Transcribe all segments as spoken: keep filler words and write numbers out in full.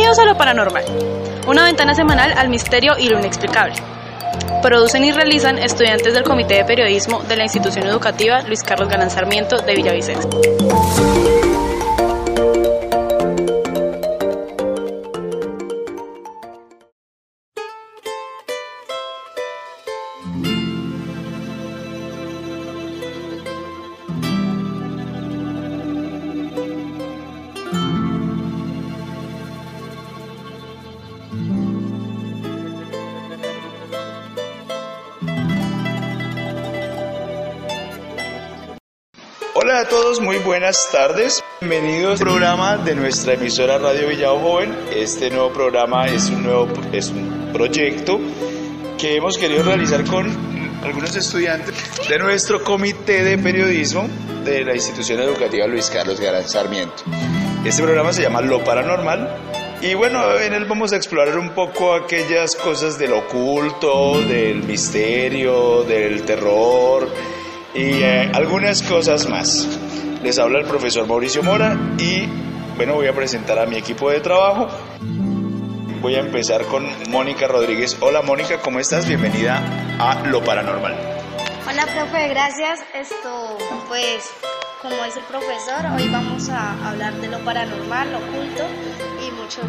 Bienvenidos a Lo Paranormal, una ventana semanal al misterio y lo inexplicable. Producen y realizan estudiantes del Comité de Periodismo de la Institución Educativa Luis Carlos Galán Sarmiento de Villavicencio. Hola a todos, muy buenas tardes. Bienvenidos al programa de nuestra emisora Radio Villavo Joven. Este nuevo programa es un nuevo es un proyecto que hemos querido realizar con algunos estudiantes de nuestro Comité de Periodismo de la Institución Educativa Luis Carlos Galán Sarmiento. Este programa se llama Lo Paranormal y bueno, en él vamos a explorar un poco aquellas cosas del oculto, del misterio, del terror y eh, algunas cosas más. Les habla el profesor Mauricio Mora y bueno, voy a presentar a mi equipo de trabajo. Voy a empezar con Mónica Rodríguez. Hola Mónica, ¿cómo estás? Bienvenida a Lo Paranormal. Hola profe, gracias. Esto pues como dice el profesor, hoy vamos a hablar de lo paranormal, lo oculto y mucho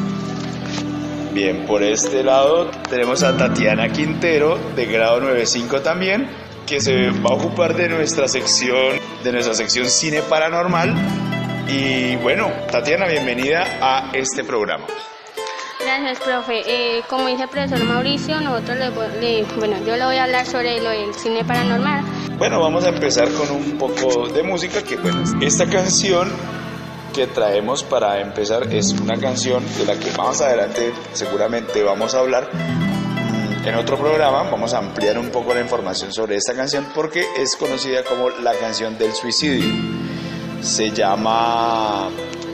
más. Bien, por este lado tenemos a Tatiana Quintero de grado nueve cinco también, que se va a ocupar de nuestra sección, de nuestra sección Cine Paranormal. Y bueno, Tatiana, bienvenida a este programa. Gracias, profe. Eh, como dice el profesor Mauricio, nosotros le, le, bueno, yo le voy a hablar sobre lo del cine paranormal. Bueno, vamos a empezar con un poco de música, que bueno, esta canción que traemos para empezar es una canción de la que más adelante seguramente vamos a hablar. En otro programa vamos a ampliar un poco la información sobre esta canción porque es conocida como la canción del suicidio. Se llama,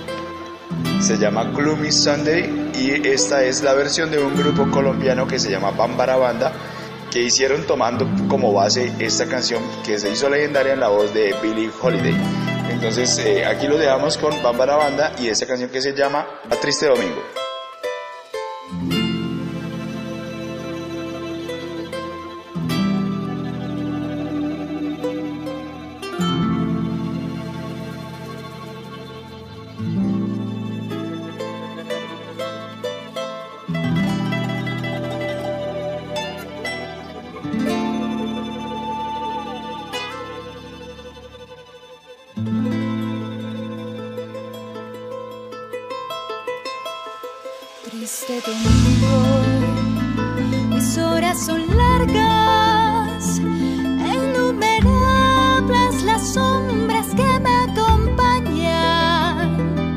se llama Gloomy Sunday y esta es la versión de un grupo colombiano que se llama Bambara Banda, que hicieron tomando como base esta canción que se hizo legendaria en la voz de Billie Holiday. Entonces eh, aquí lo dejamos con Bambara Banda y esta canción que se llama La Triste Domingo. Triste domingo, mis horas son largas, innumerables las sombras que me acompañan.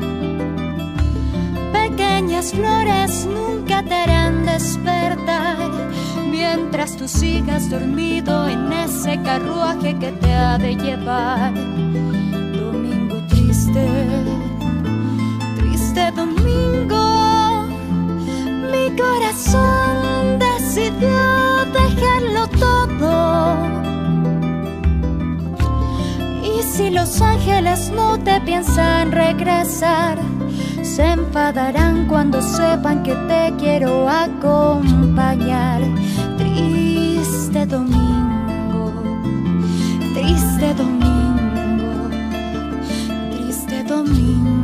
Pequeñas flores nunca te harán despertar, mientras tú sigas dormido en ese carruaje que te ha de llevar. Domingo triste, triste domingo, mi corazón decidió dejarlo todo. Y si los ángeles no te piensan regresar, se enfadarán cuando sepan que te quiero acompañar. Triste domingo, triste domingo, triste domingo.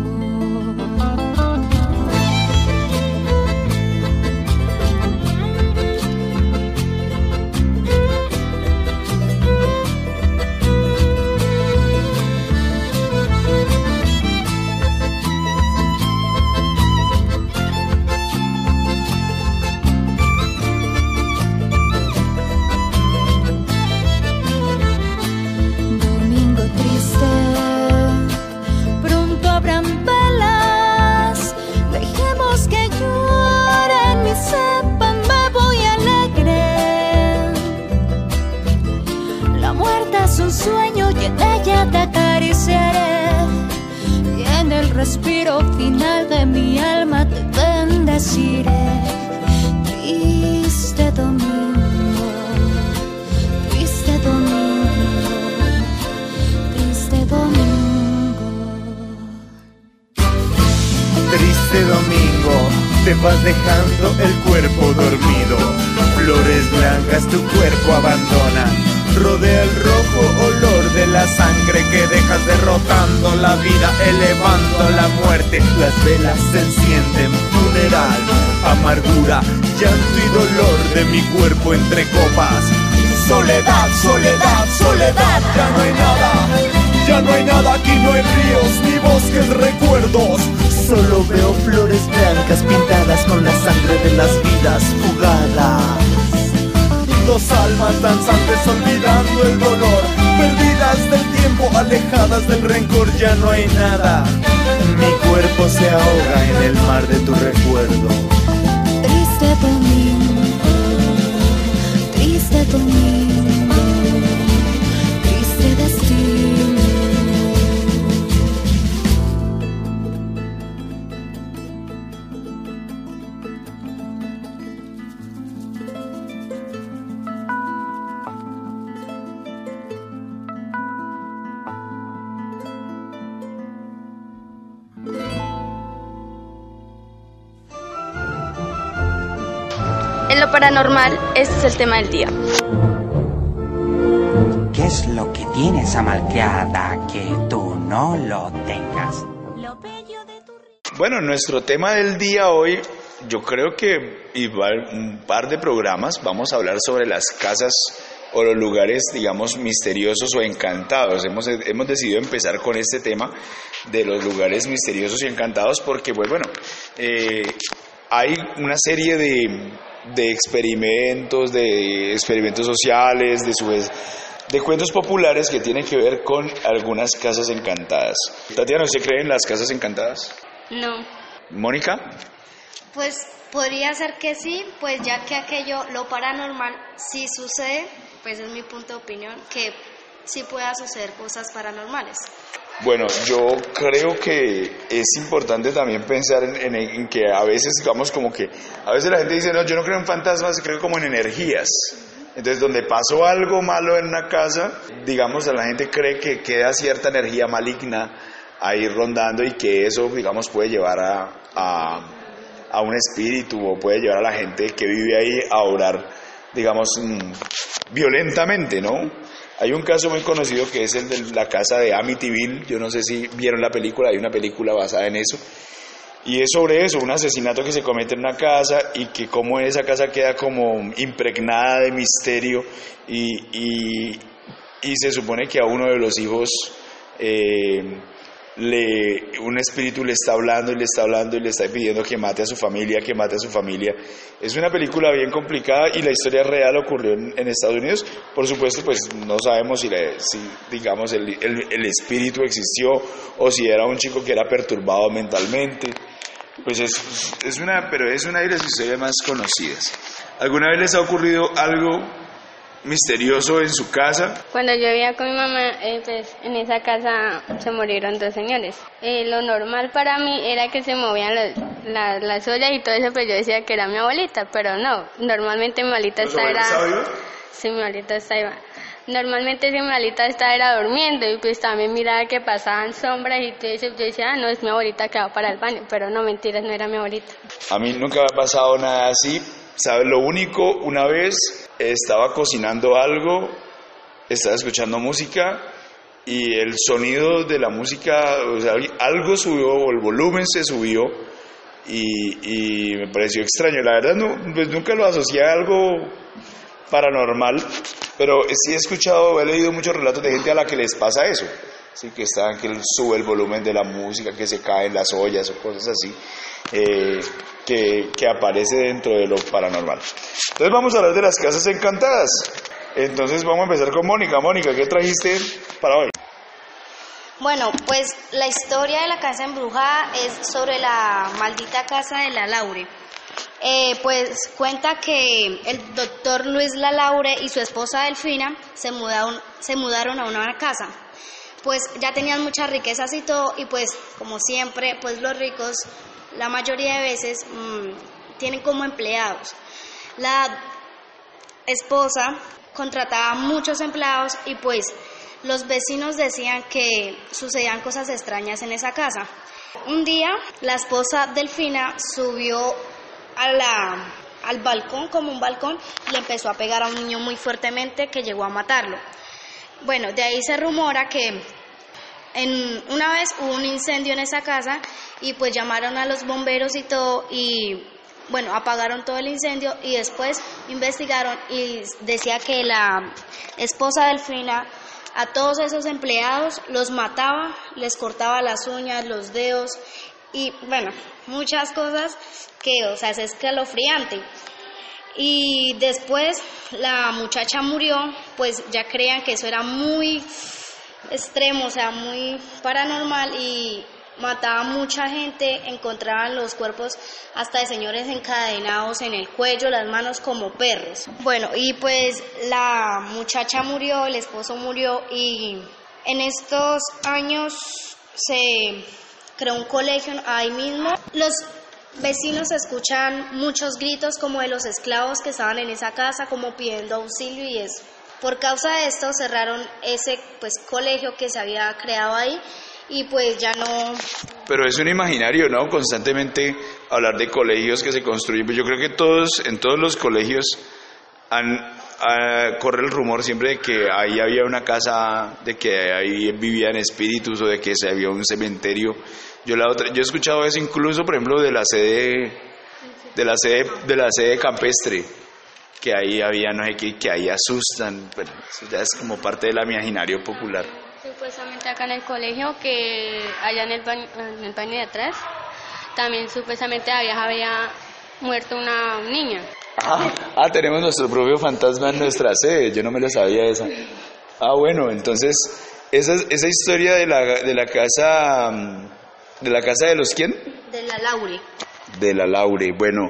Respiro final de mi alma te bendeciré. Triste domingo, triste domingo, triste domingo. Triste Este domingo te vas dejando el cuerpo dormido. Flores blancas tu cuerpo abandona. Rodea el rojo olor de la sangre que dejas derrotando la vida, elevando la muerte. Las velas se encienden, funeral, amargura, llanto y dolor de mi cuerpo entre copas. Soledad, soledad, soledad, ya no hay nada. Ya no hay nada, aquí no hay ríos ni bosques, recuerdos. Solo veo flores blancas pintadas con la sangre de las vidas fugadas. Dos almas danzantes olvidando el dolor, perdidas del tiempo, alejadas del rencor, ya no hay nada. Mi cuerpo se ahoga en el mar de tu recuerdo. Triste domingo, triste domingo, triste destino. En lo paranormal, este es el tema del día. ¿Qué es lo que tiene esa malcriada que tú no lo tengas? Bueno, nuestro tema del día hoy, yo creo que igual un par de programas vamos a hablar sobre las casas o los lugares, digamos, misteriosos o encantados. Hemos, hemos decidido empezar con este tema de los lugares misteriosos y encantados porque, pues bueno, eh, hay una serie de, de experimentos, de experimentos sociales, de su vez, de cuentos populares que tienen que ver con algunas casas encantadas. Tatiana, ¿usted cree en las casas encantadas? No. ¿Mónica? Pues podría ser que sí, pues ya que aquello, lo paranormal, sí sucede, pues es mi punto de opinión, que sí pueda suceder cosas paranormales. Bueno, yo creo que es importante también pensar en, en, en que a veces, digamos, como que, a veces la gente dice, no, yo no creo en fantasmas, creo como en energías. Entonces, donde pasó algo malo en una casa, digamos, la gente cree que queda cierta energía maligna ahí rondando y que eso, digamos, puede llevar a, a, a un espíritu o puede llevar a la gente que vive ahí a orar, digamos, mmm, violentamente, ¿no? Hay un caso muy conocido que es el de la casa de Amityville. Yo no sé si vieron la película, hay una película basada en eso. Y es sobre eso, un asesinato que se comete en una casa y que como en esa casa queda como impregnada de misterio y, y, y se supone que a uno de los hijos eh, le, un espíritu le está hablando y le está hablando y le está pidiendo que mate a su familia, que mate a su familia. Es una película bien complicada y la historia real ocurrió en, en Estados Unidos. Por supuesto, pues no sabemos si, le, si digamos, el, el, el espíritu existió o si era un chico que era perturbado mentalmente. Pues es, es una, pero es una de las historias más conocidas. ¿Alguna vez les ha ocurrido algo misterioso en su casa? Cuando yo vivía con mi mamá, eh, pues en esa casa se murieron dos señores. Eh, lo normal para mí era que se movían los, la, las ollas y todo eso, pero yo decía que era mi abuelita, pero no. Normalmente mi abuelita estaba... ¿Está viva? Sí, mi abuelita está viva. Normalmente si mi abuelita estaba era durmiendo y pues también miraba que pasaban sombras y todo eso. Yo decía, ah, no, es mi abuelita que va para el baño, pero no, mentiras, no era mi abuelita. A mí nunca me ha pasado nada así. ¿Sabes? Lo único, una vez estaba cocinando algo, estaba escuchando música y el sonido de la música, o sea, algo subió, o el volumen se subió y, y me pareció extraño. La verdad, no, pues nunca lo asocié a algo paranormal, pero sí he escuchado, he leído muchos relatos de gente a la que les pasa eso. Sí, que están, que sube el volumen de la música, que se caen las ollas o cosas así, eh, que, que aparece dentro de lo paranormal. Entonces vamos a hablar de las casas encantadas. Entonces vamos a empezar con Mónica. Mónica, ¿qué trajiste para hoy? Bueno, pues la historia de la casa embrujada es sobre la maldita casa de la Laure. Eh, pues cuenta que el doctor Luis Lalaure y su esposa Delfina se mudaron, se mudaron a una casa. Pues ya tenían muchas riquezas y todo, y pues como siempre, pues los ricos la mayoría de veces mmm, tienen como empleados. La esposa contrataba muchos empleados y pues los vecinos decían que sucedían cosas extrañas en esa casa. Un día la esposa Delfina subió a la, al balcón, como un balcón, y le empezó a pegar a un niño muy fuertemente que llegó a matarlo. Bueno, de ahí se rumora que en, una vez hubo un incendio en esa casa y pues llamaron a los bomberos y todo y bueno, apagaron todo el incendio y después investigaron y decía que la esposa Delfina a todos esos empleados los mataba, les cortaba las uñas, los dedos y bueno, muchas cosas que, o sea, es escalofriante. Y después la muchacha murió, pues ya creían que eso era muy extremo, o sea, muy paranormal y mataba mucha gente, encontraban los cuerpos hasta de señores encadenados en el cuello, las manos como perros. Bueno, y pues la muchacha murió, el esposo murió y en estos años se creó un colegio ahí mismo. Los vecinos escuchan muchos gritos como de los esclavos que estaban en esa casa, como pidiendo auxilio y eso. Por causa de esto cerraron ese pues colegio que se había creado ahí y pues ya no... Pero es un imaginario, ¿no? Constantemente hablar de colegios que se construyen. Yo creo que todos, en todos los colegios han, uh, corre el rumor siempre de que ahí había una casa, de que ahí vivían espíritus o de que se había un cementerio. Yo la otra, yo he escuchado eso incluso, por ejemplo, de la sede, de la sede, de la sede campestre, que ahí había no sé qué, que ahí asustan. Bueno, eso ya es como parte del imaginario popular. Supuestamente acá en el colegio, que allá en el baño, en el baño de atrás, también supuestamente había, había muerto una niña. Ah, ah, tenemos nuestro propio fantasma en nuestra sede, yo no me lo sabía esa. Ah, bueno, entonces, esa, esa historia de la, de la casa, ¿de la casa de los quién? De la Laure. De la Laure, bueno,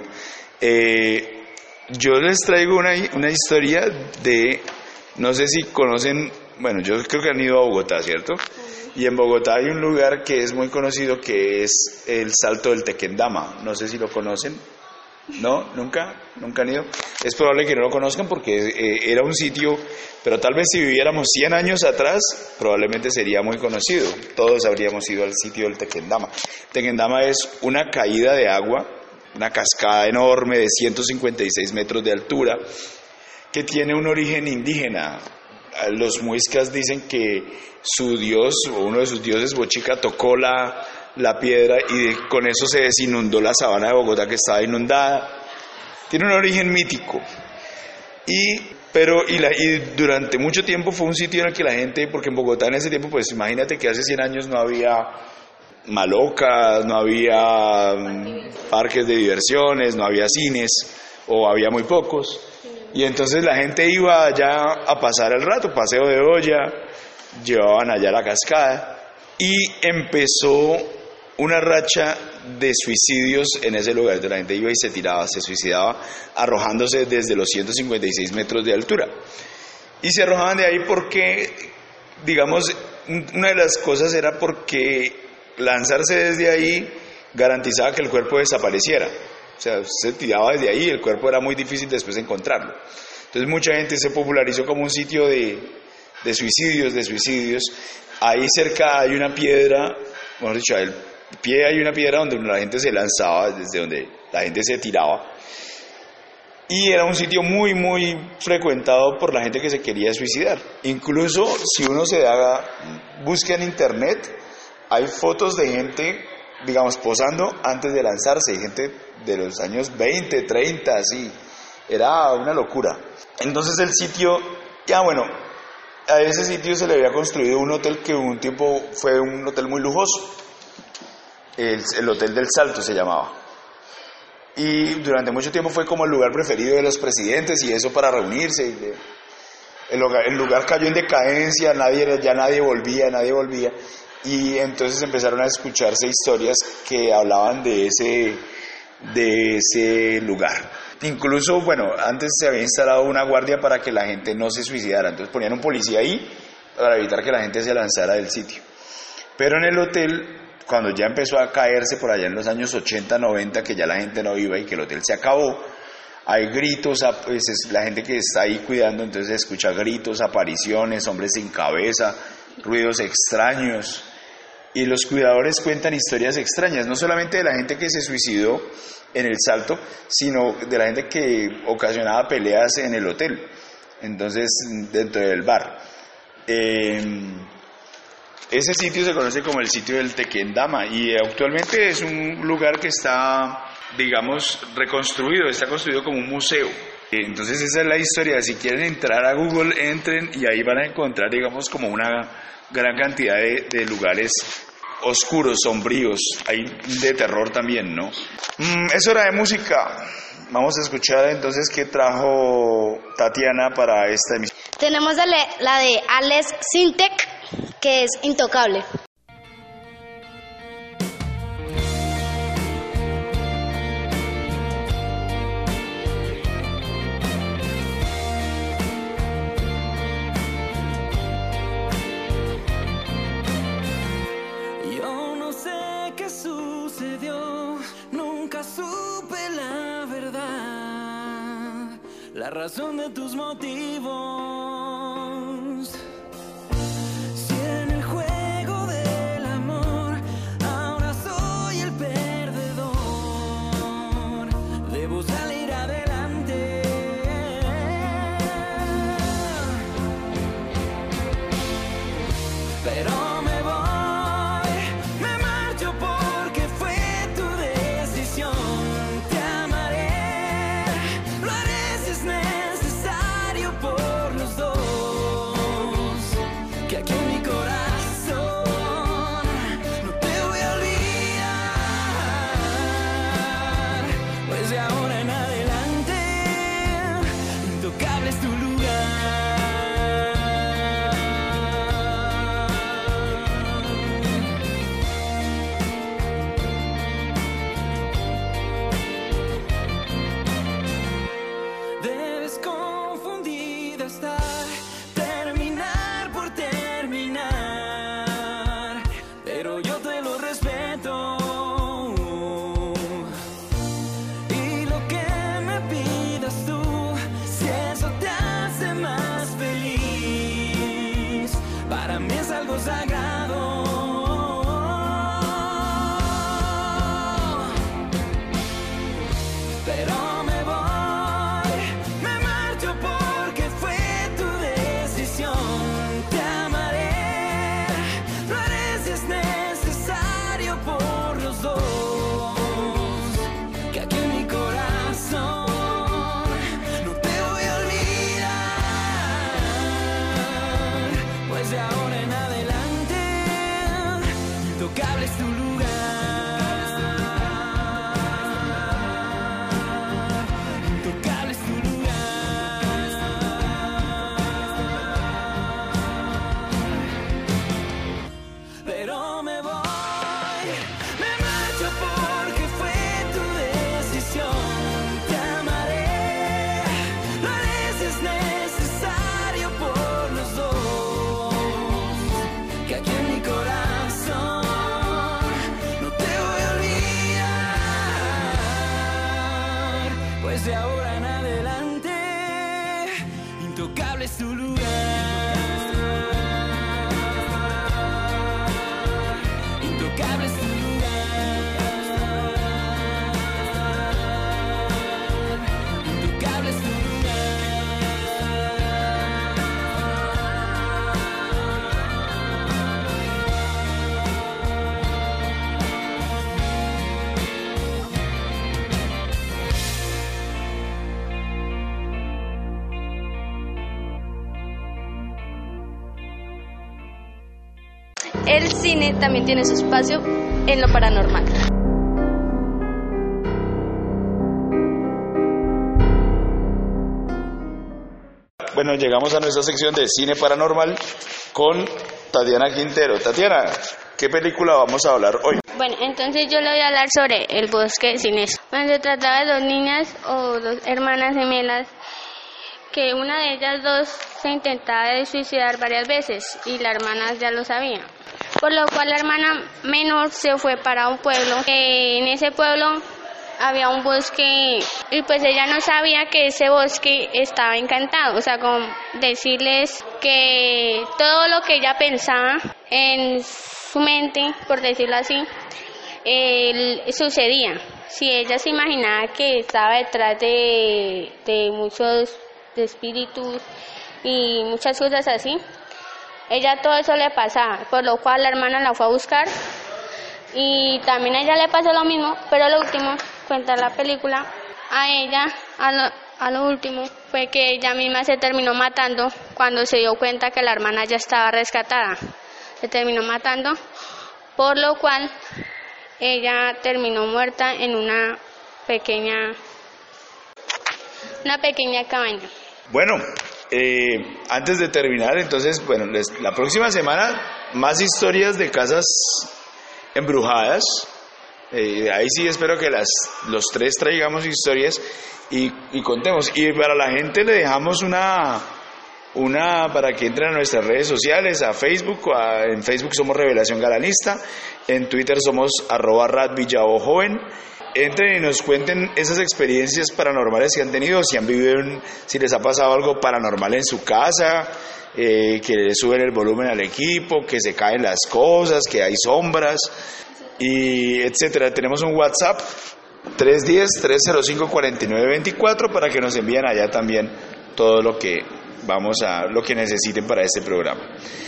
eh, yo les traigo una, una historia de, no sé si conocen... Bueno, yo creo que han ido a Bogotá, ¿cierto? Y en Bogotá hay un lugar que es muy conocido que es el Salto del Tequendama. No sé si lo conocen. ¿No? ¿Nunca? ¿Nunca han ido? Es probable que no lo conozcan porque eh, era un sitio, pero tal vez si viviéramos cien años atrás, probablemente sería muy conocido. Todos habríamos ido al sitio del Tequendama. Tequendama es una caída de agua, una cascada enorme de ciento cincuenta y seis metros de altura, que tiene un origen indígena. Los muiscas dicen que su dios, o uno de sus dioses, Bochica, tocó la, la piedra y de, con eso se desinundó la sabana de Bogotá que estaba inundada. Tiene un origen mítico. Y, pero, y, la, y durante mucho tiempo fue un sitio en el que la gente, porque en Bogotá en ese tiempo, pues imagínate que hace cien años no había malocas, no había um, parques de diversiones, no había cines, o había muy pocos. Y entonces la gente iba allá a pasar el rato, paseo de olla, llevaban allá la cascada y empezó una racha de suicidios en ese lugar. La gente iba y se tiraba, se suicidaba arrojándose desde los ciento cincuenta y seis metros de altura. Y se arrojaban de ahí porque, digamos, una de las cosas era porque lanzarse desde ahí garantizaba que el cuerpo desapareciera. O sea, se tiraba desde ahí y el cuerpo era muy difícil después encontrarlo. Entonces mucha gente se popularizó como un sitio de, de suicidios, de suicidios. Ahí cerca hay una piedra, mejor dicho, al pie hay una piedra donde la gente se lanzaba, desde donde la gente se tiraba. Y era un sitio muy, muy frecuentado por la gente que se quería suicidar. Incluso si uno se da, busca en internet, hay fotos de gente, digamos, posando antes de lanzarse, hay gente de los años veinte, treinta, así, era una locura. Entonces el sitio, ya bueno, a ese sitio se le había construido un hotel que un tiempo fue un hotel muy lujoso, el, el Hotel del Salto se llamaba, y durante mucho tiempo fue como el lugar preferido de los presidentes y eso para reunirse. El lugar, el lugar cayó en decadencia, nadie, ya nadie volvía, nadie volvía, y entonces empezaron a escucharse historias que hablaban de ese... de ese lugar. Incluso, bueno, antes se había instalado una guardia para que la gente no se suicidara, entonces ponían un policía ahí para evitar que la gente se lanzara del sitio. Pero en el hotel, cuando ya empezó a caerse por allá en los años ochenta, noventa, que ya la gente no iba y que el hotel se acabó, hay gritos, pues es la gente que está ahí cuidando, entonces se escucha gritos, apariciones, hombres sin cabeza, ruidos extraños. y los cuidadores cuentan historias extrañas, no solamente de la gente que se suicidó en el Salto, sino de la gente que ocasionaba peleas en el hotel, entonces dentro del bar. Eh, ese sitio se conoce como el sitio del Tequendama y actualmente es un lugar que está, digamos, reconstruido, está construido como un museo. Entonces esa es la historia. Si quieren entrar a Google, entren y ahí van a encontrar, digamos, como una gran cantidad de, de lugares oscuros, sombríos, hay de terror también, ¿no? Mm, es hora de música. Vamos a escuchar entonces qué trajo Tatiana para esta emisión. Tenemos la, la de Alex Sintek, que es Intocable. La razón de tus motivos. Si en el juego del amor ahora soy el perdedor, debo salir adelante. Pero me voy, me marcho porque fue tu decisión. Te amaré, lo haré si es necesario por los dos. Que aquí en mi corazón no te voy a olvidar, pues de ahora en adelante intocable es tu lugar. Debes confundida estar, terminar por terminar, pero yo te lo respeto. Y lo que me pidas tú, si eso te hace más feliz, para mí es algo sagrado. Pero me voy, me marcho porque fue tu decisión. Te amaré, lo haré si es necesario por los dos. Que aquí en mi corazón no te voy a olvidar, pues de ahora en adelante intocable es tu lugar. Intocable es tu lugar. Pero me voy, me marcho porque fue tu decisión. Te amaré, lo haré si es necesario por los dos. Que aquí en mi corazón no te voy a olvidar, pues de ahora en adelante intocable es tu lugar. Intocable es tu lugar. Intocable es tu lugar. El cine también tiene su espacio en lo paranormal. Bueno, llegamos a nuestra sección de cine paranormal con Tatiana Quintero. Tatiana, ¿qué película vamos a hablar hoy? Bueno, entonces yo le voy a hablar sobre El bosque siniestro. Bueno, se trataba de dos niñas o dos hermanas gemelas, que una de ellas dos se intentaba de suicidar varias veces y la hermana ya lo sabía. Por lo cual la hermana menor se fue para un pueblo, que en ese pueblo había un bosque y pues ella no sabía que ese bosque estaba encantado, o sea, con decirles que todo lo que ella pensaba en su mente, por decirlo así, eh, sucedía. Si ella se imaginaba que estaba detrás de, de muchos de espíritus y muchas cosas así, ella todo eso le pasaba, por lo cual la hermana la fue a buscar y también a ella le pasó lo mismo, pero lo último, cuenta la película, a ella, a lo, a lo último, fue que ella misma se terminó matando cuando se dio cuenta que la hermana ya estaba rescatada, se terminó matando, por lo cual ella terminó muerta en una pequeña, una pequeña cabaña. Bueno, eh, antes de terminar, entonces, bueno, les, la próxima semana más historias de casas embrujadas. Eh, ahí sí espero que las, los tres traigamos historias y, y contemos. Y para la gente le dejamos una, una para que entren a nuestras redes sociales, a Facebook. A, en Facebook somos Revelación Galanista, en Twitter somos arroba radvillaojoven. Entren y nos cuenten esas experiencias paranormales que han tenido, si han vivido, en, si les ha pasado algo paranormal en su casa, eh, que le suben el volumen al equipo, que se caen las cosas, que hay sombras, y etcétera. Tenemos un WhatsApp tres uno cero, tres cero cinco, cuatro nueve dos cuatro para que nos envíen allá también todo lo que vamos a, lo que necesiten para este programa.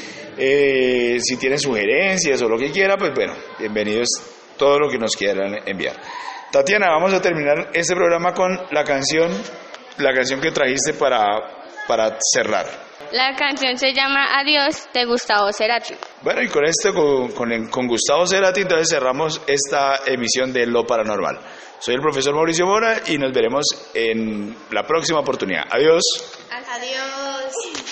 Eh, si tienen sugerencias o lo que quiera, pues bueno, bienvenidos todo lo que nos quieran enviar. Tatiana, vamos a terminar este programa con la canción, la canción que trajiste para, para cerrar. La canción se llama Adiós, de Gustavo Cerati. Bueno, y con esto, con, con, con Gustavo Cerati, entonces cerramos esta emisión de Lo Paranormal. Soy el profesor Mauricio Mora y nos veremos en la próxima oportunidad. Adiós. Adiós.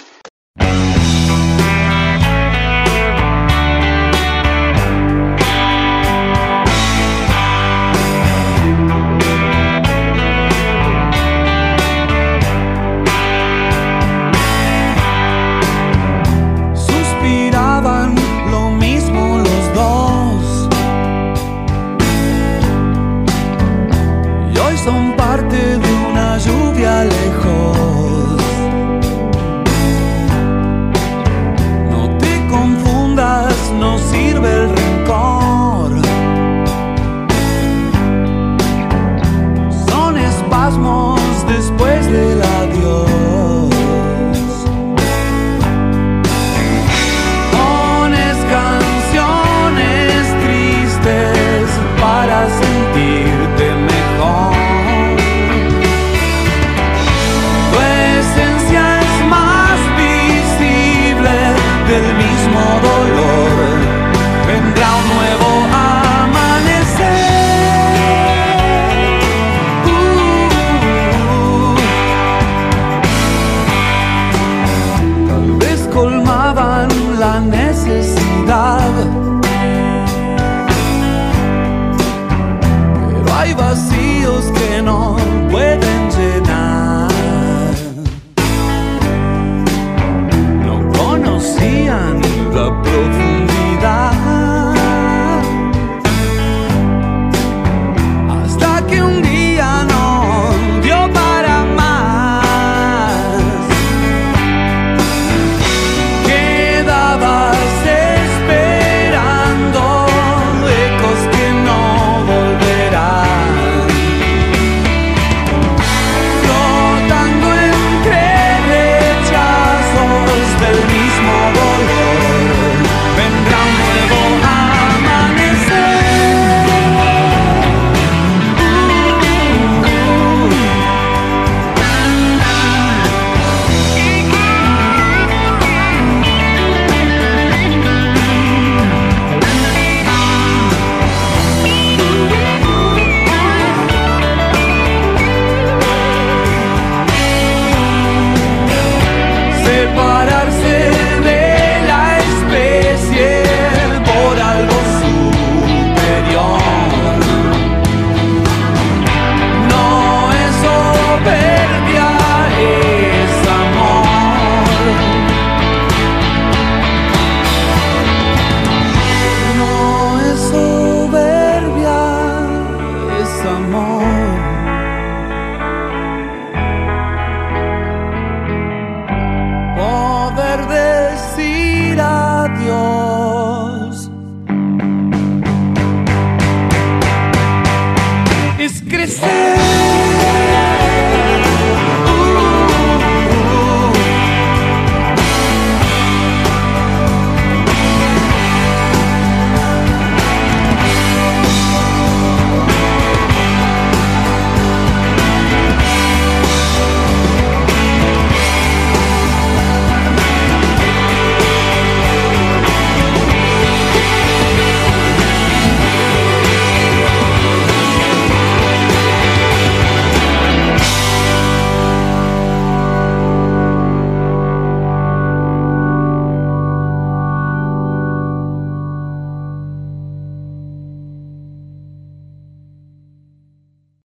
Son parte de una lluvia lejos. No te confundas, no sirve el rencor. Son espasmos después del adiós. Pones canciones tristes para sentirte mejor. Del mismo dolor vendrá un nuevo amanecer. Uh, tristeza.